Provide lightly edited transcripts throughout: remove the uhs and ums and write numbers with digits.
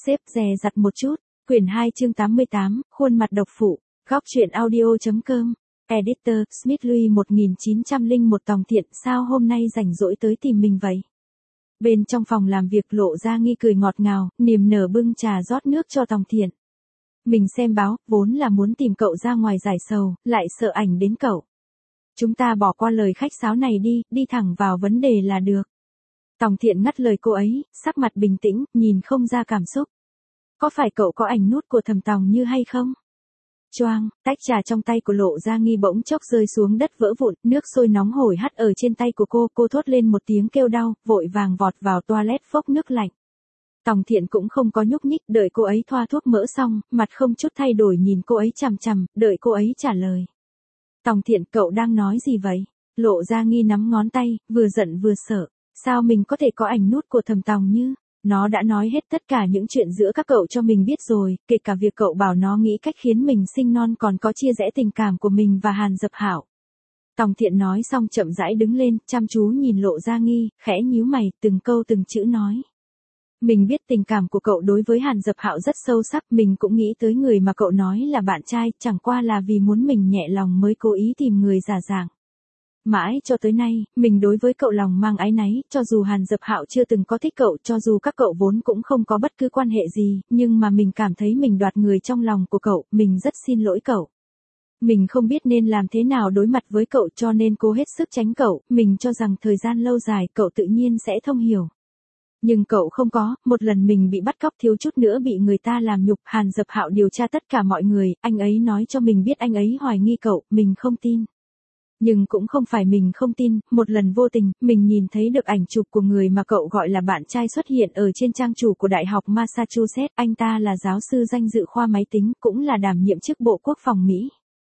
xếp dè dặt một chút. Quyển 2 chương 88, khuôn mặt độc phụ. Góc truyện audio.com. Editor, Smith Louis 1901 Tòng Thiện sao hôm nay rảnh rỗi tới tìm mình vậy? Bên trong phòng làm việc Lộ Gia Nghi cười ngọt ngào, niềm nở bưng trà rót nước cho Tòng Thiện. Mình xem báo, vốn là muốn tìm cậu ra ngoài giải sầu, lại sợ ảnh đến cậu. Chúng ta bỏ qua lời khách sáo này đi thẳng vào vấn đề là được. Tòng Thiện ngắt lời cô ấy, sắc mặt bình tĩnh, nhìn không ra cảm xúc. Có phải cậu có ảnh nút của Thẩm Tòng Như hay không? Choang, tách trà trong tay của Lộ Gia Nghi bỗng chốc rơi xuống đất vỡ vụn, nước sôi nóng hổi hắt ở trên tay của cô thốt lên một tiếng kêu đau, vội vàng vọt vào toilet phốc nước lạnh. Tòng Thiện cũng không có nhúc nhích, đợi cô ấy thoa thuốc mỡ xong, mặt không chút thay đổi nhìn cô ấy chằm chằm, đợi cô ấy trả lời. Tòng Thiện, cậu đang nói gì vậy? Lộ Gia Nghi nắm ngón tay, vừa giận vừa sợ. Sao mình có thể có ảnh nút của Thẩm Tòng Như? Nó đã nói hết tất cả những chuyện giữa các cậu cho mình biết rồi, kể cả việc cậu bảo nó nghĩ cách khiến mình sinh non còn có chia rẽ tình cảm của mình và Hàn Dập Hạo. Tòng Thiện nói xong chậm rãi đứng lên, chăm chú nhìn Lộ Gia Nghi, khẽ nhíu mày, từng câu từng chữ nói. Mình biết tình cảm của cậu đối với Hàn Dập Hạo rất sâu sắc, mình cũng nghĩ tới người mà cậu nói là bạn trai, chẳng qua là vì muốn mình nhẹ lòng mới cố ý tìm người giả dạng. Mãi cho tới nay, mình đối với cậu lòng mang áy náy, cho dù Hàn Dập Hạo chưa từng có thích cậu, cho dù các cậu vốn cũng không có bất cứ quan hệ gì, nhưng mà mình cảm thấy mình đoạt người trong lòng của cậu, mình rất xin lỗi cậu. Mình không biết nên làm thế nào đối mặt với cậu cho nên cố hết sức tránh cậu, mình cho rằng thời gian lâu dài cậu tự nhiên sẽ thông hiểu. Nhưng cậu không có, một lần mình bị bắt cóc thiếu chút nữa bị người ta làm nhục, Hàn Dập Hạo điều tra tất cả mọi người, anh ấy nói cho mình biết anh ấy hoài nghi cậu, mình không tin. Nhưng cũng không phải mình không tin, một lần vô tình, mình nhìn thấy được ảnh chụp của người mà cậu gọi là bạn trai xuất hiện ở trên trang chủ của Đại học Massachusetts, anh ta là giáo sư danh dự khoa máy tính, cũng là đảm nhiệm chức Bộ Quốc phòng Mỹ.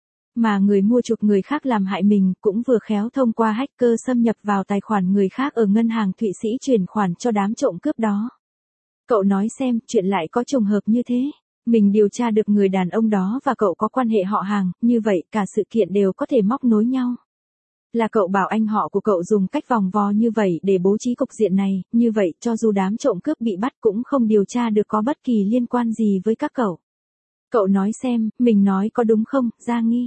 Mà người mua chuộc người khác làm hại mình, cũng vừa khéo thông qua hacker xâm nhập vào tài khoản người khác ở ngân hàng Thụy Sĩ chuyển khoản cho đám trộm cướp đó. Cậu nói xem, chuyện lại có trùng hợp như thế. Mình điều tra được người đàn ông đó và cậu có quan hệ họ hàng, như vậy cả sự kiện đều có thể móc nối nhau. Là cậu bảo anh họ của cậu dùng cách vòng vo như vậy để bố trí cục diện này, như vậy cho dù đám trộm cướp bị bắt cũng không điều tra được có bất kỳ liên quan gì với các cậu. Cậu nói xem, mình nói có đúng không, Gia Nghi?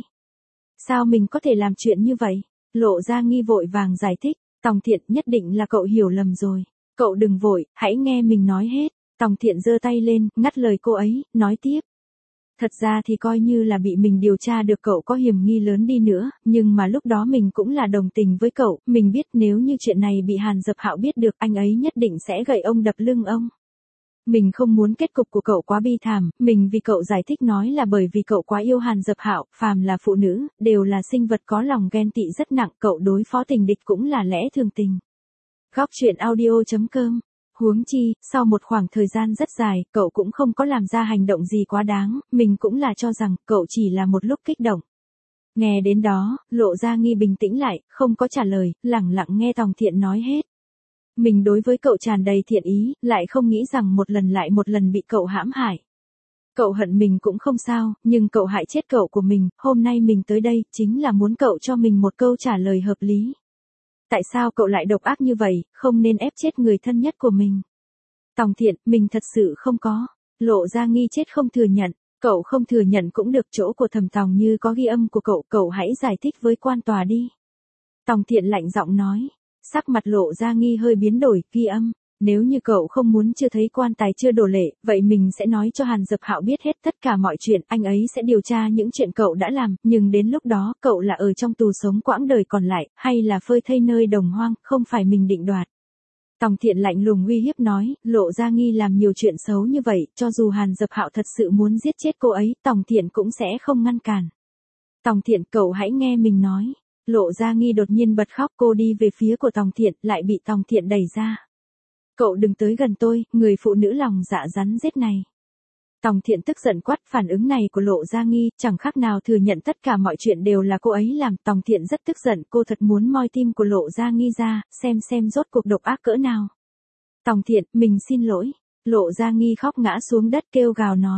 Sao mình có thể làm chuyện như vậy? Lộ Gia Nghi vội vàng giải thích, Tòng Thiện nhất định là cậu hiểu lầm rồi. Cậu đừng vội, hãy nghe mình nói hết. Tòng Thiện giơ tay lên, ngắt lời cô ấy, nói tiếp. Thật ra thì coi như là bị mình điều tra được cậu có hiểm nghi lớn đi nữa, nhưng mà lúc đó mình cũng là đồng tình với cậu, mình biết nếu như chuyện này bị Hàn Dập Hạo biết được anh ấy nhất định sẽ gậy ông đập lưng ông. Mình không muốn kết cục của cậu quá bi thảm, mình vì cậu giải thích nói là bởi vì cậu quá yêu Hàn Dập Hạo, phàm là phụ nữ, đều là sinh vật có lòng ghen tị rất nặng, cậu đối phó tình địch cũng là lẽ thường tình. Góc truyện audio.com. Huống chi, sau một khoảng thời gian rất dài, cậu cũng không có làm ra hành động gì quá đáng, mình cũng là cho rằng, cậu chỉ là một lúc kích động. Nghe đến đó, Lộ Gia Nghi bình tĩnh lại, không có trả lời, lẳng lặng nghe Tòng Thiện nói hết. Mình đối với cậu tràn đầy thiện ý, lại không nghĩ rằng một lần lại một lần bị cậu hãm hại. Cậu hận mình cũng không sao, nhưng cậu hại chết cậu của mình, hôm nay mình tới đây, chính là muốn cậu cho mình một câu trả lời hợp lý. Tại sao cậu lại độc ác như vậy, không nên ép chết người thân nhất của mình? Tòng Thiện, mình thật sự không có. Lộ Gia Nghi chết không thừa nhận, cậu không thừa nhận cũng được, chỗ của Thẩm Tòng Như có ghi âm của cậu hãy giải thích với quan tòa đi. Tòng Thiện lạnh giọng nói, sắc mặt Lộ Gia Nghi hơi biến đổi, ghi âm. Nếu như cậu không muốn chưa thấy quan tài chưa đổ lệ, vậy mình sẽ nói cho Hàn Dập Hạo biết hết tất cả mọi chuyện, anh ấy sẽ điều tra những chuyện cậu đã làm, nhưng đến lúc đó cậu là ở trong tù sống quãng đời còn lại, hay là phơi thây nơi đồng hoang, không phải mình định đoạt. Tòng Thiện lạnh lùng uy hiếp nói, Lộ Gia Nghi làm nhiều chuyện xấu như vậy, cho dù Hàn Dập Hạo thật sự muốn giết chết cô ấy, Tòng Thiện cũng sẽ không ngăn cản. Tòng Thiện, cậu hãy nghe mình nói. Lộ Gia Nghi đột nhiên bật khóc, cô đi về phía của Tòng Thiện, lại bị Tòng Thiện đẩy ra. Cậu đừng tới gần tôi, người phụ nữ lòng dạ rắn rết này. Tòng Thiện tức giận quát, phản ứng này của Lộ Gia Nghi, chẳng khác nào thừa nhận tất cả mọi chuyện đều là cô ấy làm. Tòng Thiện rất tức giận, cô thật muốn moi tim của Lộ Gia Nghi ra, xem rốt cuộc độc ác cỡ nào. Tòng Thiện, mình xin lỗi. Lộ Gia Nghi khóc ngã xuống đất kêu gào nói.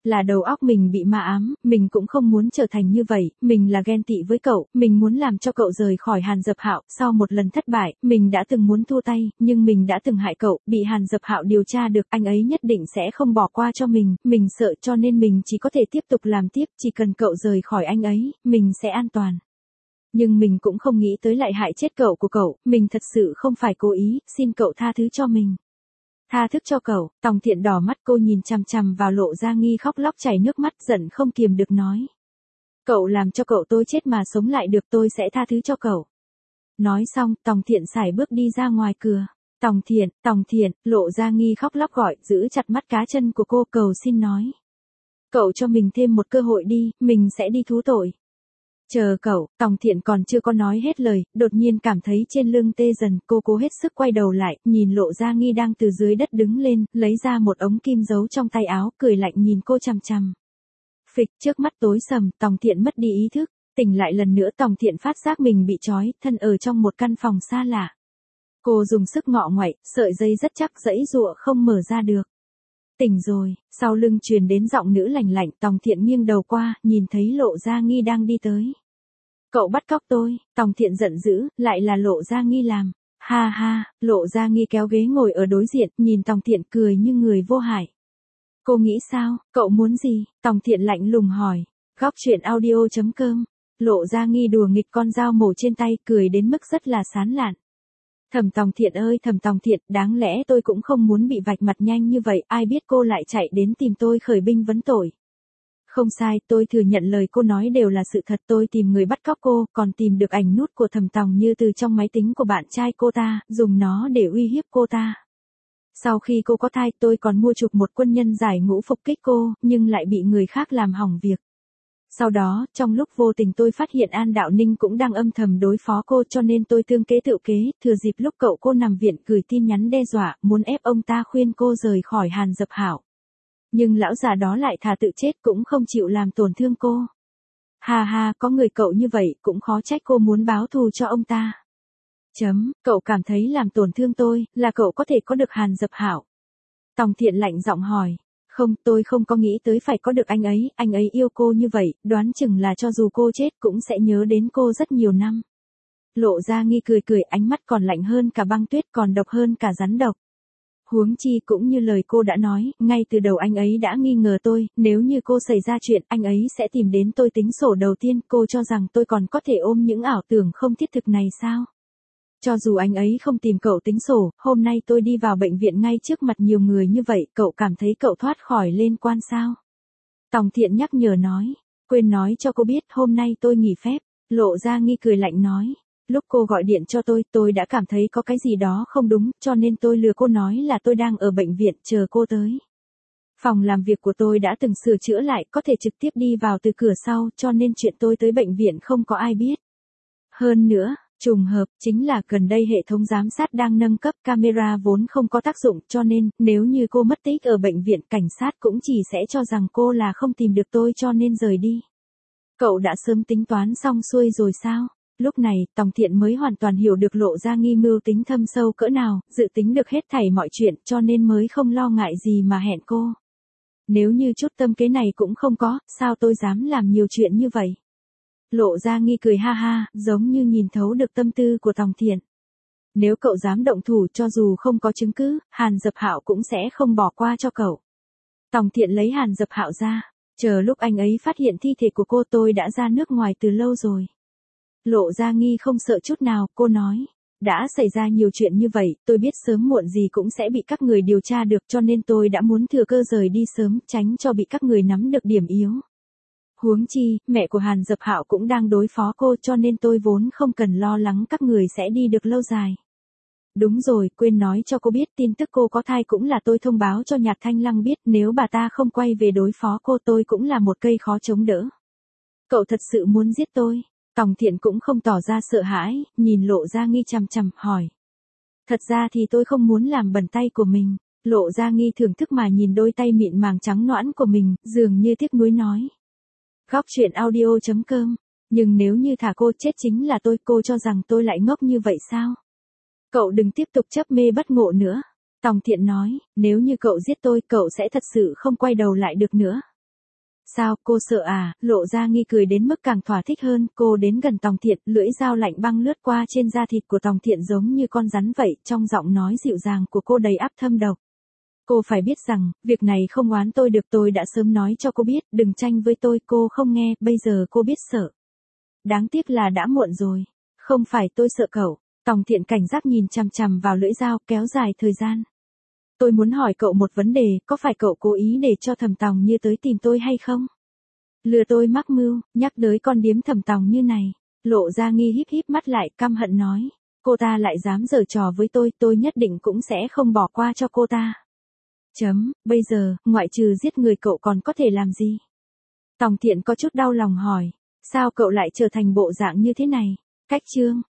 Là đầu óc mình bị ma ám, mình cũng không muốn trở thành như vậy, mình là ghen tị với cậu, mình muốn làm cho cậu rời khỏi Hàn Dập Hạo, sau một lần thất bại, mình đã từng muốn thua tay, nhưng mình đã từng hại cậu, bị Hàn Dập Hạo điều tra được, anh ấy nhất định sẽ không bỏ qua cho mình sợ cho nên mình chỉ có thể tiếp tục làm tiếp, chỉ cần cậu rời khỏi anh ấy, mình sẽ an toàn. Nhưng mình cũng không nghĩ tới lại hại chết cậu của cậu, mình thật sự không phải cố ý, xin cậu tha thứ cho mình. Tha thức cho cậu, Tòng Thiện đỏ mắt, cô nhìn chằm chằm vào Lộ Gia Nghi khóc lóc chảy nước mắt, giận không kiềm được nói. Cậu làm cho cậu tôi chết mà sống lại được, tôi sẽ tha thứ cho cậu. Nói xong, Tòng Thiện sải bước đi ra ngoài cửa. Tòng Thiện, Lộ Gia Nghi khóc lóc gọi, giữ chặt mắt cá chân của cô, cầu xin nói. Cậu cho mình thêm một cơ hội đi, mình sẽ đi thú tội. Chờ cậu, Tòng Thiện còn chưa có nói hết lời, đột nhiên cảm thấy trên lưng tê dần, cô cố hết sức quay đầu lại, nhìn Lộ Gia Nghi đang từ dưới đất đứng lên, lấy ra một ống kim giấu trong tay áo, cười lạnh nhìn cô chằm chằm. Phịch, trước mắt tối sầm, Tòng Thiện mất đi ý thức, tỉnh lại lần nữa Tòng Thiện phát giác mình bị trói, thân ở trong một căn phòng xa lạ. Cô dùng sức ngọ nguậy, sợi dây rất chắc, giãy giụa không mở ra được. Tỉnh rồi, sau lưng truyền đến giọng nữ lạnh lạnh, Tòng Thiện nghiêng đầu qua, nhìn thấy Lộ Gia Nghi đang đi tới. Cậu bắt cóc tôi, Tòng Thiện giận dữ, lại là Lộ Gia Nghi làm. Ha ha, Lộ Gia Nghi kéo ghế ngồi ở đối diện, nhìn Tòng Thiện cười như người vô hại. Cô nghĩ sao, cậu muốn gì? Tòng Thiện lạnh lùng hỏi. Góc truyện audio.com. Lộ Gia Nghi đùa nghịch con dao mổ trên tay, cười đến mức rất là sán lạn. Thẩm Tòng Thiện ơi, Thẩm Tòng Thiện, đáng lẽ tôi cũng không muốn bị vạch mặt nhanh như vậy, ai biết cô lại chạy đến tìm tôi khởi binh vấn tội. Không sai, tôi thừa nhận lời cô nói đều là sự thật, tôi tìm người bắt cóc cô, còn tìm được ảnh nút của Thẩm Tòng Như từ trong máy tính của bạn trai cô ta, dùng nó để uy hiếp cô ta. Sau khi cô có thai, tôi còn mua chuộc một quân nhân giải ngũ phục kích cô, nhưng lại bị người khác làm hỏng việc. Sau đó, trong lúc vô tình tôi phát hiện An Đạo Ninh cũng đang âm thầm đối phó cô, cho nên tôi tương kế tự kế, thừa dịp lúc cậu cô nằm viện gửi tin nhắn đe dọa, muốn ép ông ta khuyên cô rời khỏi Hàn Dập Hạo. Nhưng lão già đó lại thà tự chết cũng không chịu làm tổn thương cô. Ha ha, có người cậu như vậy, cũng khó trách cô muốn báo thù cho ông ta. Cậu cảm thấy làm tổn thương tôi, là cậu có thể có được Hàn Dập Hạo. Tòng Thiện lạnh giọng hỏi. Không, tôi không có nghĩ tới phải có được anh ấy yêu cô như vậy, đoán chừng là cho dù cô chết cũng sẽ nhớ đến cô rất nhiều năm. Lộ Gia Nghi cười cười, ánh mắt còn lạnh hơn cả băng tuyết, còn độc hơn cả rắn độc. Huống chi cũng như lời cô đã nói, ngay từ đầu anh ấy đã nghi ngờ tôi, nếu như cô xảy ra chuyện, anh ấy sẽ tìm đến tôi tính sổ đầu tiên, cô cho rằng tôi còn có thể ôm những ảo tưởng không thiết thực này sao? Cho dù anh ấy không tìm cậu tính sổ, hôm nay tôi đi vào bệnh viện ngay trước mặt nhiều người như vậy, cậu cảm thấy cậu thoát khỏi liên quan sao? Tòng Thiện nhắc nhở nói, quên nói cho cô biết, hôm nay tôi nghỉ phép. Lộ Gia Nghi cười lạnh nói, lúc cô gọi điện cho tôi đã cảm thấy có cái gì đó không đúng, cho nên tôi lừa cô nói là tôi đang ở bệnh viện chờ cô tới. Phòng làm việc của tôi đã từng sửa chữa lại, có thể trực tiếp đi vào từ cửa sau, cho nên chuyện tôi tới bệnh viện không có ai biết. Hơn nữa, trùng hợp, chính là gần đây hệ thống giám sát đang nâng cấp, camera vốn không có tác dụng, cho nên, nếu như cô mất tích ở bệnh viện, cảnh sát cũng chỉ sẽ cho rằng cô là không tìm được tôi cho nên rời đi. Cậu đã sớm tính toán xong xuôi rồi sao? Lúc này, Tòng Thiện mới hoàn toàn hiểu được Lộ Gia Nghi mưu tính thâm sâu cỡ nào, dự tính được hết thảy mọi chuyện, cho nên mới không lo ngại gì mà hẹn cô. Nếu như chút tâm kế này cũng không có, sao tôi dám làm nhiều chuyện như vậy? Lộ Gia Nghi cười ha ha, giống như nhìn thấu được tâm tư của Tòng Thiện. Nếu cậu dám động thủ, cho dù không có chứng cứ, Hàn Dập Hạo cũng sẽ không bỏ qua cho cậu. Tòng Thiện lấy Hàn Dập Hạo ra, chờ lúc anh ấy phát hiện thi thể của cô, tôi đã ra nước ngoài từ lâu rồi. Lộ Gia Nghi không sợ chút nào, cô nói, đã xảy ra nhiều chuyện như vậy, tôi biết sớm muộn gì cũng sẽ bị các người điều tra được, cho nên tôi đã muốn thừa cơ rời đi sớm, tránh cho bị các người nắm được điểm yếu. Huống chi, mẹ của Hàn Dập Hạo cũng đang đối phó cô, cho nên tôi vốn không cần lo lắng các người sẽ đi được lâu dài. Đúng rồi, quên nói cho cô biết, tin tức cô có thai cũng là tôi thông báo cho Nhạc Thanh Lăng biết, nếu bà ta không quay về đối phó cô, tôi cũng là một cây khó chống đỡ. Cậu thật sự muốn giết tôi? Tòng Thiện cũng không tỏ ra sợ hãi, nhìn Lộ Gia Nghi chằm chằm, hỏi. Thật ra thì tôi không muốn làm bẩn tay của mình. Lộ Gia Nghi thưởng thức mà nhìn đôi tay mịn màng trắng nõn của mình, dường như tiếc nuối nói. Góc truyện audio.com. Nhưng nếu như thả cô chết chính là tôi, cô cho rằng tôi lại ngốc như vậy sao? Cậu đừng tiếp tục chấp mê bất ngộ nữa. Tòng Thiện nói, nếu như cậu giết tôi, cậu sẽ thật sự không quay đầu lại được nữa. Sao, cô sợ à? Lộ Gia Nghi cười đến mức càng thỏa thích hơn, cô đến gần Tòng Thiện, lưỡi dao lạnh băng lướt qua trên da thịt của Tòng Thiện giống như con rắn vậy, trong giọng nói dịu dàng của cô đầy áp thâm độc. Cô phải biết rằng, việc này không oán tôi được, tôi đã sớm nói cho cô biết, đừng tranh với tôi, cô không nghe, bây giờ cô biết sợ. Đáng tiếc là đã muộn rồi. Không phải tôi sợ cậu. Tòng Thiện cảnh giác nhìn chằm chằm vào lưỡi dao, kéo dài thời gian. Tôi muốn hỏi cậu một vấn đề, có phải cậu cố ý để cho Thẩm Tòng Như tới tìm tôi hay không? Lừa tôi mắc mưu, nhắc tới con điếm Thẩm Tòng Như này. Lộ Gia Nghi híp híp mắt lại, căm hận nói. Cô ta lại dám giở trò với tôi nhất định cũng sẽ không bỏ qua cho cô ta. Bây giờ, ngoại trừ giết người cậu còn có thể làm gì? Tòng Thiện có chút đau lòng hỏi. Sao cậu lại trở thành bộ dạng như thế này? Cách Trương,